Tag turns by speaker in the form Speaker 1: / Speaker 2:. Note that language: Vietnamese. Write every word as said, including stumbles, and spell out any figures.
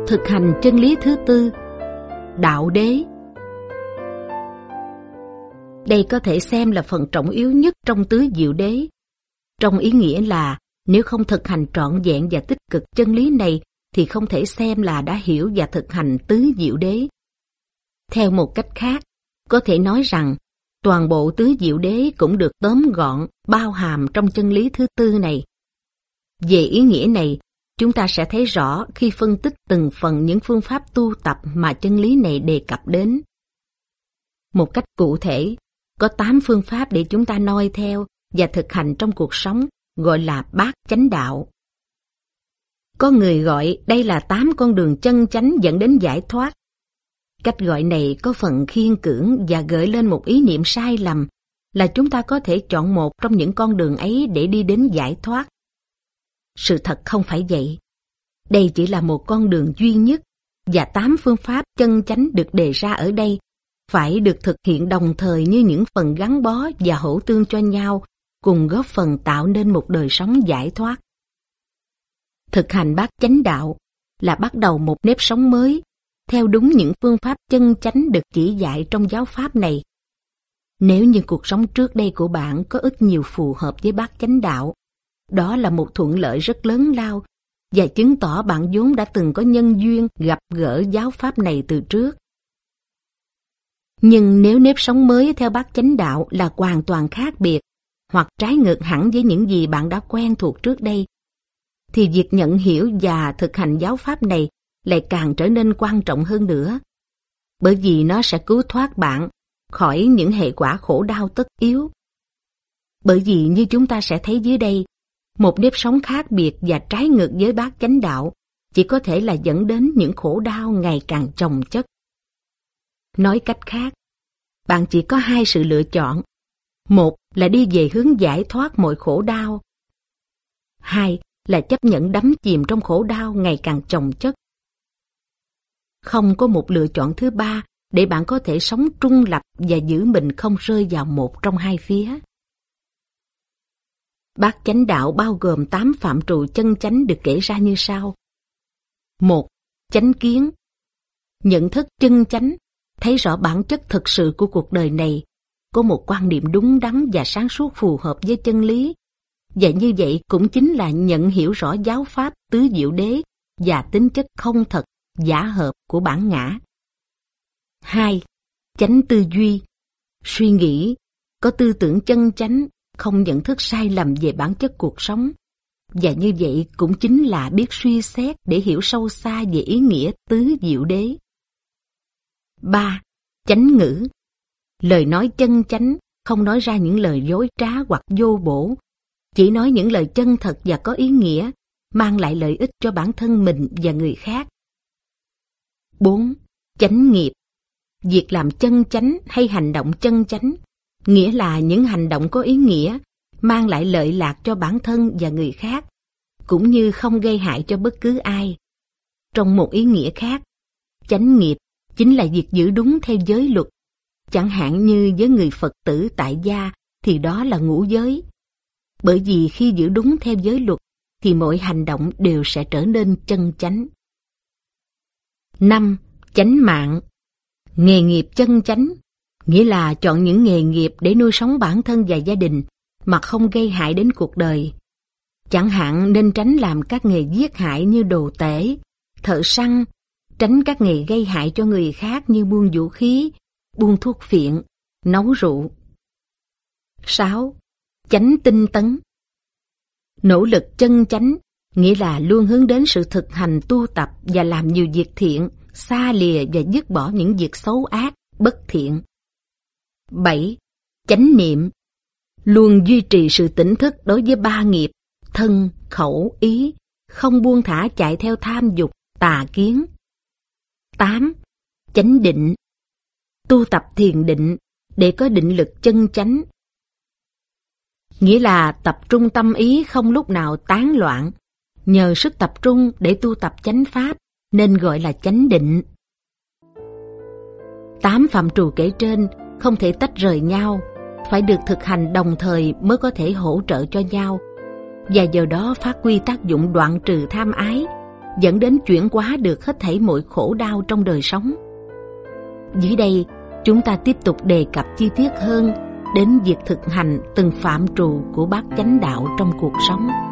Speaker 1: Thực hành chân lý thứ tư, đạo đế. Đây có thể xem là phần trọng yếu nhất trong tứ diệu đế. Trong ý nghĩa là nếu không thực hành trọn vẹn và tích cực chân lý này thì không thể xem là đã hiểu và thực hành tứ diệu đế. Theo một cách khác, có thể nói rằng toàn bộ tứ diệu đế cũng được tóm gọn, bao hàm trong chân lý thứ tư này. Về ý nghĩa này, chúng ta sẽ thấy rõ khi phân tích từng phần những phương pháp tu tập mà chân lý này đề cập đến. Một cách cụ thể, có tám phương pháp để chúng ta noi theo và thực hành trong cuộc sống, gọi là bát chánh đạo. Có người gọi đây là tám con đường chân chánh dẫn đến giải thoát. Cách gọi này có phần khiên cưỡng và gợi lên một ý niệm sai lầm là chúng ta có thể chọn một trong những con đường ấy để đi đến giải thoát. Sự thật không phải vậy. Đây chỉ là một con đường duy nhất, và tám phương pháp chân chánh được đề ra ở đây phải được thực hiện đồng thời như những phần gắn bó và hỗ tương cho nhau, cùng góp phần tạo nên một đời sống giải thoát. Thực hành bát chánh đạo là bắt đầu một nếp sống mới, theo đúng những phương pháp chân chánh được chỉ dạy trong giáo pháp này. Nếu như cuộc sống trước đây của bạn có ít nhiều phù hợp với bát chánh đạo, đó là một thuận lợi rất lớn lao và chứng tỏ bạn vốn đã từng có nhân duyên gặp gỡ giáo pháp này từ trước. Nhưng nếu nếp sống mới theo bát chánh đạo là hoàn toàn khác biệt, hoặc trái ngược hẳn với những gì bạn đã quen thuộc trước đây, thì việc nhận hiểu và thực hành giáo pháp này lại càng trở nên quan trọng hơn nữa, bởi vì nó sẽ cứu thoát bạn khỏi những hệ quả khổ đau tất yếu. Bởi vì như chúng ta sẽ thấy dưới đây, một nếp sống khác biệt và trái ngược với bát chánh đạo chỉ có thể là dẫn đến những khổ đau ngày càng chồng chất. Nói cách khác, bạn chỉ có hai sự lựa chọn. Một là đi về hướng giải thoát mọi khổ đau. Hai là chấp nhận đắm chìm trong khổ đau ngày càng chồng chất. Không có một lựa chọn thứ ba để bạn có thể sống trung lập và giữ mình không rơi vào một trong hai phía. Bát chánh đạo bao gồm tám phạm trù chân chánh được kể ra như sau. Một, chánh kiến. Nhận thức chân chánh, thấy rõ bản chất thực sự của cuộc đời này, có một quan niệm đúng đắn và sáng suốt phù hợp với chân lý, và như vậy cũng chính là nhận hiểu rõ giáo pháp tứ diệu đế và tính chất không thật, giả hợp của bản ngã. Hai, chánh tư duy. Suy nghĩ, có tư tưởng chân chánh, không nhận thức sai lầm về bản chất cuộc sống, và như vậy cũng chính là biết suy xét để hiểu sâu xa về ý nghĩa tứ diệu đế. Ba, chánh ngữ. Lời nói chân chánh, không nói ra những lời dối trá hoặc vô bổ, chỉ nói những lời chân thật và có ý nghĩa, mang lại lợi ích cho bản thân mình và người khác. Bốn, chánh nghiệp. Việc làm chân chánh hay hành động chân chánh, nghĩa là những hành động có ý nghĩa, mang lại lợi lạc cho bản thân và người khác, cũng như không gây hại cho bất cứ ai. Trong một ý nghĩa khác, chánh nghiệp chính là việc giữ đúng theo giới luật. Chẳng hạn như với người Phật tử tại gia thì đó là ngũ giới. Bởi vì khi giữ đúng theo giới luật thì mọi hành động đều sẽ trở nên chân chánh. Năm, chánh mạng. Nghề nghiệp chân chánh, nghĩa là chọn những nghề nghiệp để nuôi sống bản thân và gia đình mà không gây hại đến cuộc đời. Chẳng hạn nên tránh làm các nghề giết hại như đồ tể, thợ săn, tránh các nghề gây hại cho người khác như buôn vũ khí, buôn thuốc phiện, nấu rượu. Sáu, chánh tinh tấn. Nỗ lực chân chánh, nghĩa là luôn hướng đến sự thực hành tu tập và làm nhiều việc thiện, xa lìa và dứt bỏ những việc xấu ác, bất thiện. Bảy, chánh niệm. Luôn duy trì sự tỉnh thức đối với ba nghiệp, thân, khẩu, ý, không buông thả chạy theo tham dục, tà kiến. Tám, chánh định. Tu tập thiền định để có định lực chân chánh. Nghĩa là tập trung tâm ý không lúc nào tán loạn, nhờ sức tập trung để tu tập chánh pháp nên gọi là chánh định. Tám phạm trù kể trên không thể tách rời nhau, phải được thực hành đồng thời mới có thể hỗ trợ cho nhau, và giờ đó phát huy tác dụng đoạn trừ tham ái dẫn đến chuyển hóa được hết thảy mọi khổ đau trong đời sống. Dưới đây, chúng ta tiếp tục đề cập chi tiết hơn đến việc thực hành từng phạm trù của bát chánh đạo trong cuộc sống.